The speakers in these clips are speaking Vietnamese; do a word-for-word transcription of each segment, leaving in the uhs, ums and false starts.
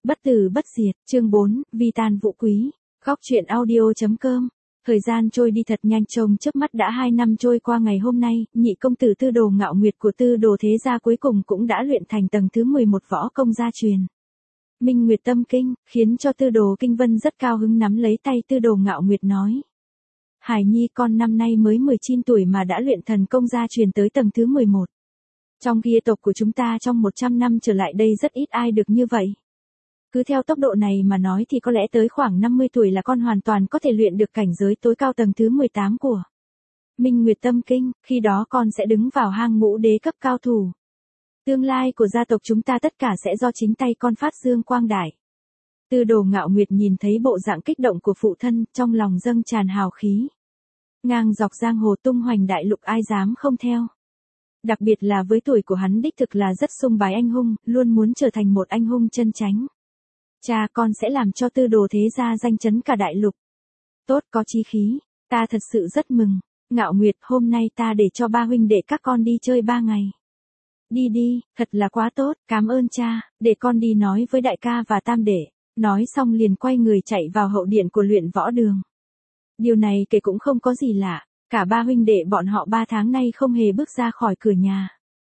Bất tử bất diệt, chương bốn, vi tàn vũ quý. Góc truyện audio.com. Thời gian trôi đi thật nhanh, trông chớp mắt đã hai năm trôi qua. Ngày hôm nay, nhị công tử Tư Đồ Ngạo Nguyệt của Tư Đồ thế gia cuối cùng cũng đã luyện thành tầng thứ mười một võ công gia truyền Minh Nguyệt Tâm Kinh, khiến cho Tư Đồ Kinh Vân rất cao hứng, nắm lấy tay Tư Đồ Ngạo Nguyệt nói: Hải nhi con năm nay mới mười chín tuổi mà đã luyện thần công gia truyền tới tầng thứ mười một. Trong gia tộc của chúng ta trong một trăm năm trở lại đây rất ít ai được như vậy. Cứ theo tốc độ này mà nói thì có lẽ tới khoảng năm mươi tuổi là con hoàn toàn có thể luyện được cảnh giới tối cao tầng thứ mười tám của Minh Nguyệt Tâm Kinh, khi đó con sẽ đứng vào hang ngũ đế cấp cao thủ. Tương lai của gia tộc chúng ta tất cả sẽ do chính tay con phát dương quang đại. Tư Đồ Ngạo Nguyệt nhìn thấy bộ dạng kích động của phụ thân, trong lòng dâng tràn hào khí. Ngang dọc giang hồ tung hoành đại lục ai dám không theo. Đặc biệt là với tuổi của hắn đích thực là rất sùng bái anh hùng, luôn muốn trở thành một anh hùng chân chánh. Cha con sẽ làm cho Tư Đồ thế gia danh chấn cả đại lục. Tốt, có chí khí, ta thật sự rất mừng. Ngạo Nguyệt, hôm nay ta để cho ba huynh đệ các con đi chơi ba ngày. Đi đi, thật là quá tốt, cảm ơn cha, để con đi nói với đại ca và tam đệ. Nói xong liền quay người chạy vào hậu điện của luyện võ đường. Điều này kể cũng không có gì lạ, cả ba huynh đệ bọn họ ba tháng nay không hề bước ra khỏi cửa nhà.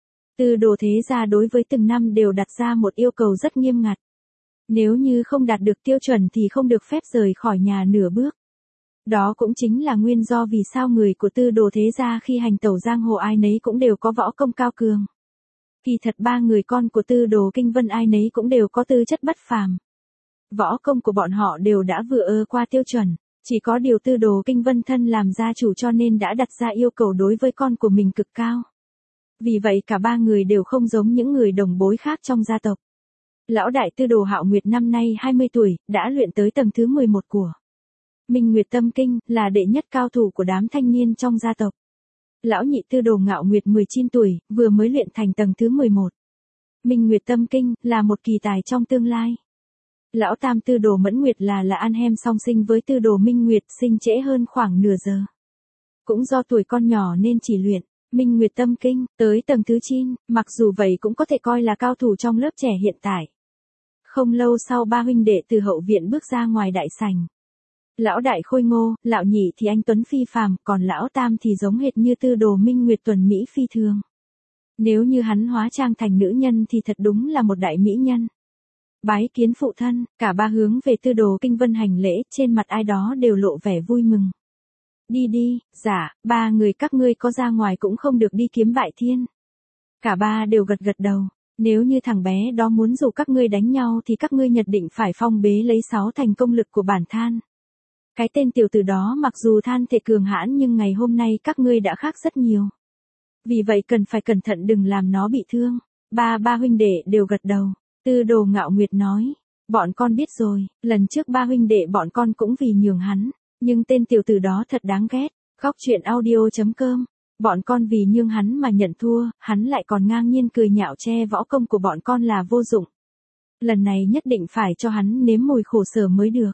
Tư Đồ thế gia đối với từng năm đều đặt ra một yêu cầu rất nghiêm ngặt. Nếu như không đạt được tiêu chuẩn thì không được phép rời khỏi nhà nửa bước. Đó cũng chính là nguyên do vì sao người của Tư Đồ thế gia khi hành tẩu giang hồ ai nấy cũng đều có võ công cao cường. Kỳ thật ba người con của Tư Đồ Kinh Vân ai nấy cũng đều có tư chất bất phàm. Võ công của bọn họ đều đã vừa ơ qua tiêu chuẩn, chỉ có điều Tư Đồ Kinh Vân thân làm gia chủ cho nên đã đặt ra yêu cầu đối với con của mình cực cao. Vì vậy cả ba người đều không giống những người đồng bối khác trong gia tộc. Lão đại Tư Đồ Hạo Nguyệt năm nay hai mươi tuổi, đã luyện tới tầng thứ mười một của Minh Nguyệt Tâm Kinh, là đệ nhất cao thủ của đám thanh niên trong gia tộc. Lão nhị Tư Đồ Ngạo Nguyệt mười chín tuổi, vừa mới luyện thành tầng thứ mười một Minh Nguyệt Tâm Kinh, là một kỳ tài trong tương lai. Lão tam Tư Đồ Mẫn Nguyệt là là anh em song sinh với Tư Đồ Minh Nguyệt, sinh trễ hơn khoảng nửa giờ. Cũng do tuổi con nhỏ nên chỉ luyện Minh Nguyệt Tâm Kinh tới tầng thứ chín, mặc dù vậy cũng có thể coi là cao thủ trong lớp trẻ hiện tại. Không lâu sau ba huynh đệ từ hậu viện bước ra ngoài đại sảnh. Lão đại khôi ngô, lão nhị thì anh tuấn phi phàm, còn lão tam thì giống hệt như Tư Đồ Minh Nguyệt tuần mỹ phi thường. Nếu như hắn hóa trang thành nữ nhân thì thật đúng là một đại mỹ nhân. Bái kiến phụ thân, cả ba hướng về Tư Đồ Kinh Vân hành lễ, trên mặt ai đó đều lộ vẻ vui mừng. Đi đi, dạ, ba người các ngươi có ra ngoài cũng không được đi kiếm bại thiên. Cả ba đều gật gật đầu. Nếu như thằng bé đó muốn rủ các ngươi đánh nhau thì các ngươi nhất định phải phong bế lấy sáu thành công lực của bản than. Cái tên tiểu tử đó mặc dù than thể cường hãn nhưng ngày hôm nay các ngươi đã khác rất nhiều. Vì vậy cần phải cẩn thận đừng làm nó bị thương. Ba ba huynh đệ đều gật đầu. Tư Đồ Ngạo Nguyệt nói, bọn con biết rồi, lần trước ba huynh đệ bọn con cũng vì nhường hắn, nhưng tên tiểu tử đó thật đáng ghét. Góc truyện audio.com. Bọn con vì nhường hắn mà nhận thua, hắn lại còn ngang nhiên cười nhạo che võ công của bọn con là vô dụng. Lần này nhất định phải cho hắn nếm mùi khổ sở mới được.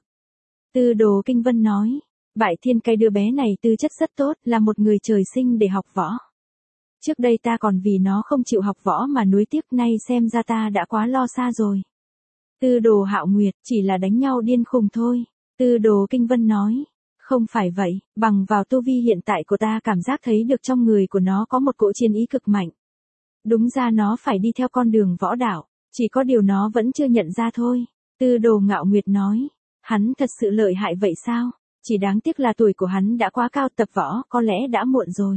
Tư Đồ Kinh Vân nói, Bại Thiên cái đứa bé này tư chất rất tốt, là một người trời sinh để học võ. Trước đây ta còn vì nó không chịu học võ mà nuối tiếc, nay xem ra ta đã quá lo xa rồi. Tư Đồ Hạo Nguyệt, chỉ là đánh nhau điên khùng thôi. Tư Đồ Kinh Vân nói, không phải vậy, bằng vào tu vi hiện tại của ta cảm giác thấy được trong người của nó có một cỗ chiến ý cực mạnh. Đúng ra nó phải đi theo con đường võ đạo, chỉ có điều nó vẫn chưa nhận ra thôi. Tư Đồ Ngạo Nguyệt nói, hắn thật sự lợi hại vậy sao? Chỉ đáng tiếc là tuổi của hắn đã quá cao, tập võ có lẽ đã muộn rồi.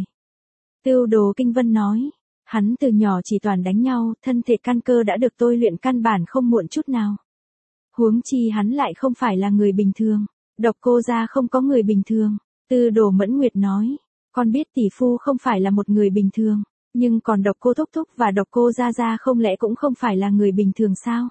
Tư Đồ Kinh Vân nói, hắn từ nhỏ chỉ toàn đánh nhau, thân thể căn cơ đã được tôi luyện căn bản không muộn chút nào. Huống chi hắn lại không phải là người bình thường. Độc Cô gia không có người bình thường. Tư Đồ Mẫn Nguyệt nói, con biết tỷ phu không phải là một người bình thường, nhưng còn Độc Cô thúc thúc và Độc Cô gia gia không lẽ cũng không phải là người bình thường sao?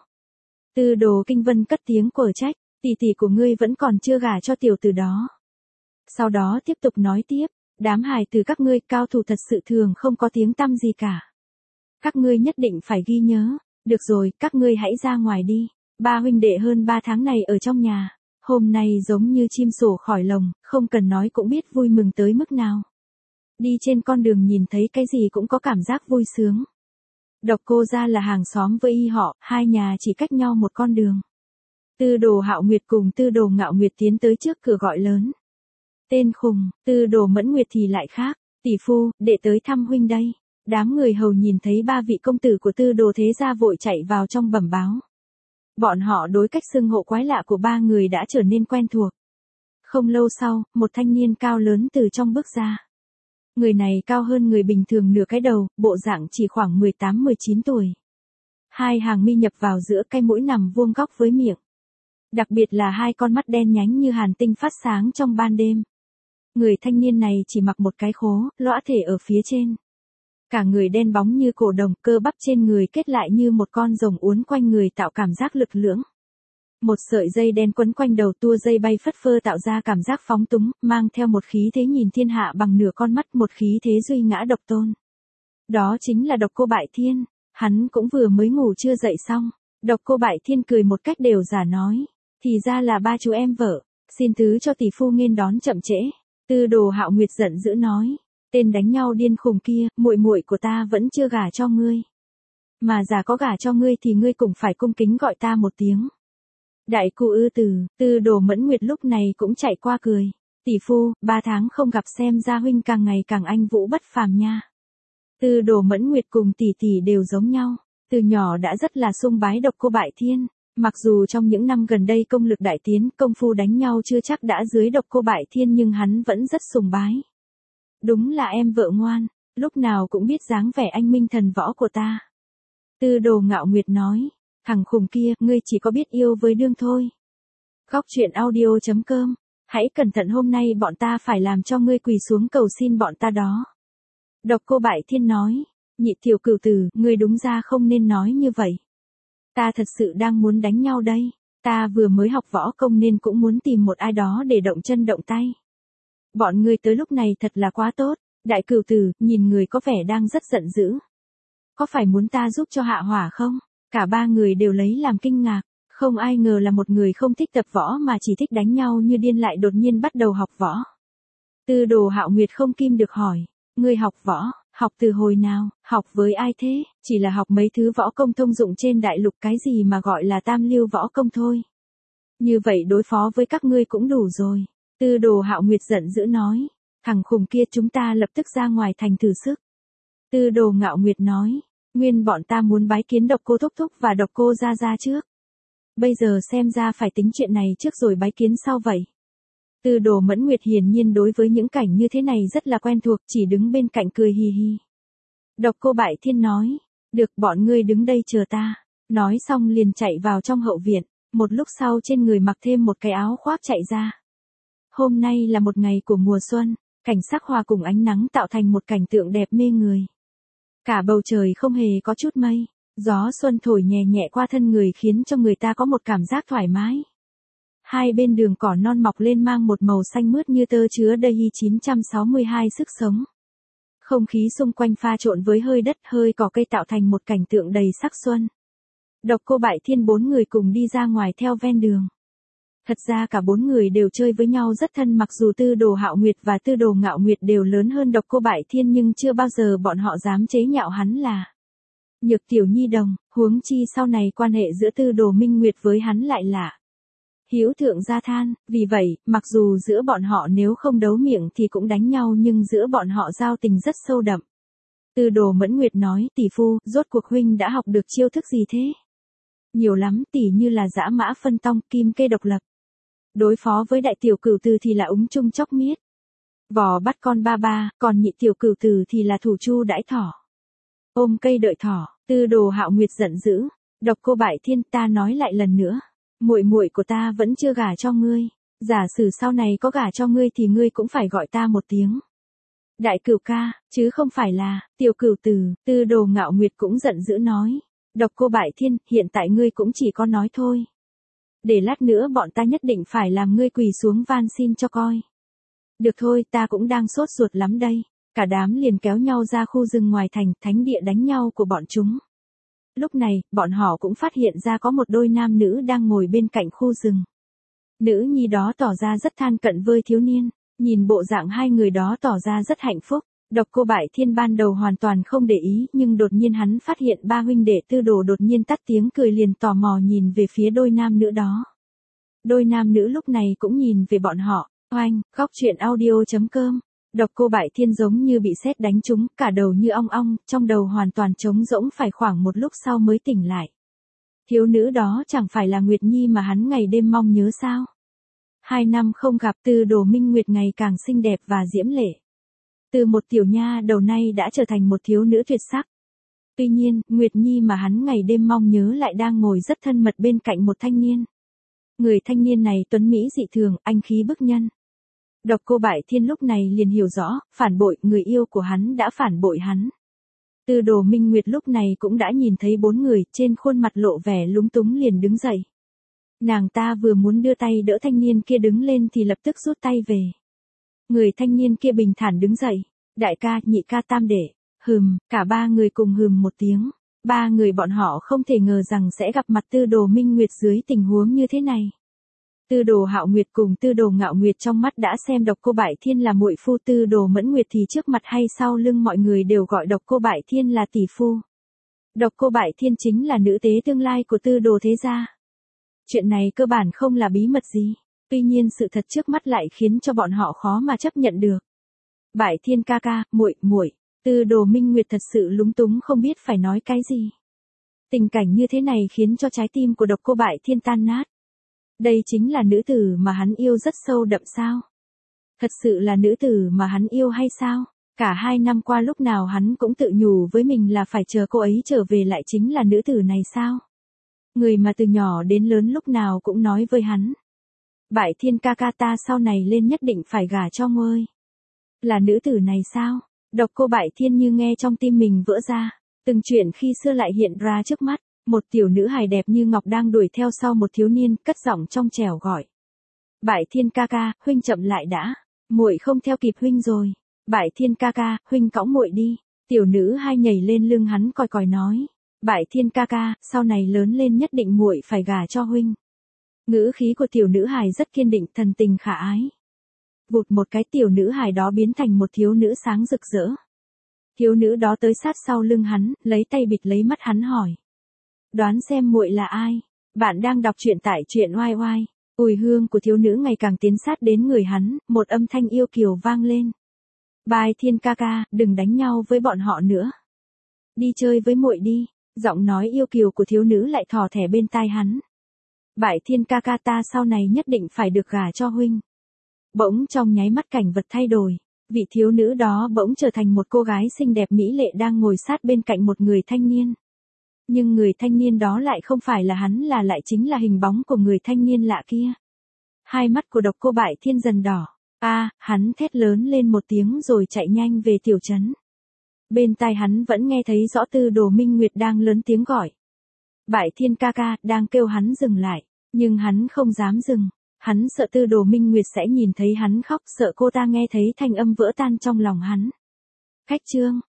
Tư Đồ Kinh Vân cất tiếng quở trách, tỷ tỷ của ngươi vẫn còn chưa gả cho tiểu tử đó. Sau đó tiếp tục nói tiếp, đám hài từ các ngươi cao thủ thật sự thường không có tiếng tăm gì cả. Các ngươi nhất định phải ghi nhớ, được rồi, các ngươi hãy ra ngoài đi. Ba huynh đệ hơn ba tháng này ở trong nhà. Hôm nay giống như chim sổ khỏi lồng, không cần nói cũng biết vui mừng tới mức nào. Đi trên con đường nhìn thấy cái gì cũng có cảm giác vui sướng. Độc Cô gia là hàng xóm với y họ, hai nhà chỉ cách nhau một con đường. Tư Đồ Hạo Nguyệt cùng Tư Đồ Ngạo Nguyệt tiến tới trước cửa gọi lớn. Tên khùng, Tư Đồ Mẫn Nguyệt thì lại khác, tỷ phu, đệ tới thăm huynh đây. Đám người hầu nhìn thấy ba vị công tử của Tư Đồ thế gia vội chạy vào trong bẩm báo. Bọn họ đối cách xưng hộ quái lạ của ba người đã trở nên quen thuộc. Không lâu sau, một thanh niên cao lớn từ trong bước ra. Người này cao hơn người bình thường nửa cái đầu, bộ dạng chỉ khoảng mười tám mười chín tuổi. Hai hàng mi nhập vào giữa cái mũi nằm vuông góc với miệng. Đặc biệt là hai con mắt đen nhánh như hàn tinh phát sáng trong ban đêm. Người thanh niên này chỉ mặc một cái khố, lõa thể ở phía trên. Cả người đen bóng như cổ đồng, cơ bắp trên người kết lại như một con rồng uốn quanh người tạo cảm giác lực lưỡng. Một sợi dây đen quấn quanh đầu tua dây bay phất phơ tạo ra cảm giác phóng túng, mang theo một khí thế nhìn thiên hạ bằng nửa con mắt, một khí thế duy ngã độc tôn. Đó chính là Độc Cô Bại Thiên, hắn cũng vừa mới ngủ chưa dậy xong. Độc Cô Bại Thiên cười một cách đều giả nói, thì ra là ba chú em vợ, xin thứ cho tỷ phu nghênh đón chậm trễ. Tư Đồ Hạo Nguyệt giận dữ nói, tên đánh nhau điên khùng kia, muội muội của ta vẫn chưa gả cho ngươi. Mà giả có gả cho ngươi thì ngươi cũng phải cung kính gọi ta một tiếng. Đại cu ư từ, Tư Đồ Mẫn Nguyệt lúc này cũng chạy qua cười. Tỷ phu, ba tháng không gặp xem ra huynh càng ngày càng anh vũ bất phàm nha. Tư Đồ Mẫn Nguyệt cùng tỷ tỷ đều giống nhau. Từ nhỏ đã rất là sung bái Độc Cô Bại Thiên. Mặc dù trong những năm gần đây công lực đại tiến, công phu đánh nhau chưa chắc đã dưới Độc Cô Bại Thiên nhưng hắn vẫn rất sùng bái. Đúng là em vợ ngoan, lúc nào cũng biết dáng vẻ anh minh thần võ của ta. Tư Đồ Ngạo Nguyệt nói, thằng khùng kia, ngươi chỉ có biết yêu với đương thôi. Góc truyện audio chấm com, hãy cẩn thận hôm nay bọn ta phải làm cho ngươi quỳ xuống cầu xin bọn ta đó. Độc Cô Bại Thiên nói, nhị tiểu cửu tử, ngươi đúng ra không nên nói như vậy. Ta thật sự đang muốn đánh nhau đây, ta vừa mới học võ công nên cũng muốn tìm một ai đó để động chân động tay. Bọn ngươi tới lúc này thật là quá tốt, đại cửu tử, nhìn người có vẻ đang rất giận dữ. Có phải muốn ta giúp cho hạ hỏa không? Cả ba người đều lấy làm kinh ngạc, không ai ngờ là một người không thích tập võ mà chỉ thích đánh nhau như điên lại đột nhiên bắt đầu học võ. Tư Đồ Hạo Nguyệt không kim được hỏi, ngươi học võ, học từ hồi nào, học với ai thế? Chỉ là học mấy thứ võ công thông dụng trên đại lục, cái gì mà gọi là tam lưu võ công thôi. Như vậy đối phó với các ngươi cũng đủ rồi. Tư Đồ Hạo Nguyệt giận dữ nói, thằng khùng kia, chúng ta lập tức ra ngoài thành thử sức. Tư Đồ Ngạo Nguyệt nói, nguyên bọn ta muốn bái kiến Độc Cô Thúc Thúc và Độc Cô Gia Gia trước. Bây giờ xem ra phải tính chuyện này trước rồi bái kiến sau vậy. Tư Đồ Mẫn Nguyệt hiển nhiên đối với những cảnh như thế này rất là quen thuộc, chỉ đứng bên cạnh cười hì hì. Độc Cô Bại Thiên nói, được, bọn ngươi đứng đây chờ ta. Nói xong liền chạy vào trong hậu viện, một lúc sau trên người mặc thêm một cái áo khoác chạy ra. Hôm nay là một ngày của mùa xuân, cảnh sắc hoa cùng ánh nắng tạo thành một cảnh tượng đẹp mê người. Cả bầu trời không hề có chút mây, gió xuân thổi nhẹ nhẹ qua thân người khiến cho người ta có một cảm giác thoải mái. Hai bên đường cỏ non mọc lên mang một màu xanh mướt như tơ, chứa đầy chín trăm sáu mươi hai sức sống. Không khí xung quanh pha trộn với hơi đất hơi cỏ cây tạo thành một cảnh tượng đầy sắc xuân. Độc Cô Bại Thiên bốn người cùng đi ra ngoài theo ven đường. Thật ra cả bốn người đều chơi với nhau rất thân, mặc dù Tư Đồ Hạo Nguyệt và Tư Đồ Ngạo Nguyệt đều lớn hơn Độc Cô Bại Thiên nhưng chưa bao giờ bọn họ dám chế nhạo hắn là nhược tiểu nhi đồng, huống chi sau này quan hệ giữa Tư Đồ Minh Nguyệt với hắn lại là hữu thượng gia than, vì vậy, mặc dù giữa bọn họ nếu không đấu miệng thì cũng đánh nhau nhưng giữa bọn họ giao tình rất sâu đậm. Tư Đồ Mẫn Nguyệt nói, tỷ phu, rốt cuộc huynh đã học được chiêu thức gì thế? Nhiều lắm, tỉ như là dã mã phân tong, kim kê độc lập. Đối phó với đại tiểu cửu tử thì là úng chung chóc miết. Vò bắt con ba ba, còn nhị tiểu cửu tử thì là thủ chu đãi thỏ. Ôm cây đợi thỏ. Tư Đồ Hạo Nguyệt giận dữ, Độc Cô Bại Thiên, ta nói lại lần nữa, muội muội của ta vẫn chưa gả cho ngươi, giả sử sau này có gả cho ngươi thì ngươi cũng phải gọi ta một tiếng đại cửu ca, chứ không phải là tiểu cửu tử. Tư Đồ Ngạo Nguyệt cũng giận dữ nói, Độc Cô Bại Thiên, hiện tại ngươi cũng chỉ có nói thôi. Để lát nữa bọn ta nhất định phải làm ngươi quỳ xuống van xin cho coi. Được thôi, ta cũng đang sốt ruột lắm đây. Cả đám liền kéo nhau ra khu rừng ngoài thành, thánh địa đánh nhau của bọn chúng. Lúc này, bọn họ cũng phát hiện ra có một đôi nam nữ đang ngồi bên cạnh khu rừng. Nữ nhi đó tỏ ra rất than cận với thiếu niên, nhìn bộ dạng hai người đó tỏ ra rất hạnh phúc. Độc Cô Bại Thiên ban đầu hoàn toàn không để ý, nhưng đột nhiên hắn phát hiện ba huynh đệ Tư Đồ đột nhiên tắt tiếng cười, liền tò mò nhìn về phía đôi nam nữ đó. Đôi nam nữ lúc này cũng nhìn về bọn họ, oanh, góc chuyện audio.com. Độc Cô Bại Thiên giống như bị sét đánh trúng, cả đầu như ong ong, trong đầu hoàn toàn trống rỗng, phải khoảng một lúc sau mới tỉnh lại. Thiếu nữ đó chẳng phải là Nguyệt Nhi mà hắn ngày đêm mong nhớ sao? Hai năm không gặp, Tư Đồ Minh Nguyệt ngày càng xinh đẹp và diễm lệ. Từ một tiểu nha đầu nay đã trở thành một thiếu nữ tuyệt sắc. Tuy nhiên, Nguyệt Nhi mà hắn ngày đêm mong nhớ lại đang ngồi rất thân mật bên cạnh một thanh niên. Người thanh niên này tuấn mỹ dị thường, anh khí bức nhân. Độc Cô Bại Thiên lúc này liền hiểu rõ, phản bội, người yêu của hắn đã phản bội hắn. Tư Đồ Minh Nguyệt lúc này cũng đã nhìn thấy bốn người, trên khuôn mặt lộ vẻ lúng túng liền đứng dậy. Nàng ta vừa muốn đưa tay đỡ thanh niên kia đứng lên thì lập tức rút tay về. Người thanh niên kia bình thản đứng dậy, đại ca, nhị ca, tam đệ, hừm, cả ba người cùng hừm một tiếng. Ba người bọn họ không thể ngờ rằng sẽ gặp mặt Tư Đồ Minh Nguyệt dưới tình huống như thế này. Tư Đồ Hạo Nguyệt cùng Tư Đồ Ngạo Nguyệt trong mắt đã xem Độc Cô Bại Thiên là muội phu, Tư Đồ Mẫn Nguyệt thì trước mặt hay sau lưng mọi người đều gọi Độc Cô Bại Thiên là tỷ phu. Độc Cô Bại Thiên chính là nữ tế tương lai của Tư Đồ thế gia. Chuyện này cơ bản không là bí mật gì, tuy nhiên sự thật trước mắt lại khiến cho bọn họ khó mà chấp nhận được. Bại Thiên ca ca, muội, muội, Tư Đồ Minh Nguyệt thật sự lúng túng không biết phải nói cái gì. Tình cảnh như thế này khiến cho trái tim của Độc Cô Bại Thiên tan nát. Đây chính là nữ tử mà hắn yêu rất sâu đậm sao? Thật sự là nữ tử mà hắn yêu hay sao? Cả hai năm qua lúc nào hắn cũng tự nhủ với mình là phải chờ cô ấy trở về lại chính là nữ tử này sao? Người mà từ nhỏ đến lớn lúc nào cũng nói với hắn. Bại Thiên ca ca, ta sau này lên nhất định phải gả cho ngươi. Là nữ tử này sao? Độc Cô Bại Thiên như nghe trong tim mình vỡ ra. Từng chuyện khi xưa lại hiện ra trước mắt. Một tiểu nữ hài đẹp như ngọc đang đuổi theo sau một thiếu niên, cất giọng trong trẻo gọi. Bại Thiên ca ca, huynh chậm lại đã. Muội không theo kịp huynh rồi. Bại Thiên ca ca, huynh cõng muội đi. Tiểu nữ hai nhảy lên lưng hắn còi còi nói. Bại Thiên ca ca, sau này lớn lên nhất định muội phải gả cho huynh. Ngữ khí của tiểu nữ hài rất kiên định, thần tình khả ái. Vụt một cái, tiểu nữ hài đó biến thành một thiếu nữ sáng rực rỡ. Thiếu nữ đó tới sát sau lưng hắn, lấy tay bịt lấy mắt hắn hỏi. Đoán xem muội là ai? Bạn đang đọc truyện tại truyện oai oai. Ùi hương của thiếu nữ ngày càng tiến sát đến người hắn, một âm thanh yêu kiều vang lên. Bại Thiên ca ca, đừng đánh nhau với bọn họ nữa. Đi chơi với muội đi. Giọng nói yêu kiều của thiếu nữ lại thò thẻ bên tai hắn. Bại Thiên ca ca, ta sau này nhất định phải được gả cho huynh. Bỗng trong nháy mắt cảnh vật thay đổi. Vị thiếu nữ đó bỗng trở thành một cô gái xinh đẹp mỹ lệ đang ngồi sát bên cạnh một người thanh niên. Nhưng người thanh niên đó lại không phải là hắn, là lại chính là hình bóng của người thanh niên lạ kia. Hai mắt của Độc Cô Bại Thiên dần đỏ. A, à, hắn thét lớn lên một tiếng rồi chạy nhanh về tiểu trấn. Bên tai hắn vẫn nghe thấy rõ Tư Đồ Minh Nguyệt đang lớn tiếng gọi. Bại Thiên ca ca, đang kêu hắn dừng lại. Nhưng hắn không dám dừng. Hắn sợ Tư Đồ Minh Nguyệt sẽ nhìn thấy hắn khóc, sợ cô ta nghe thấy thanh âm vỡ tan trong lòng hắn. Khách trương.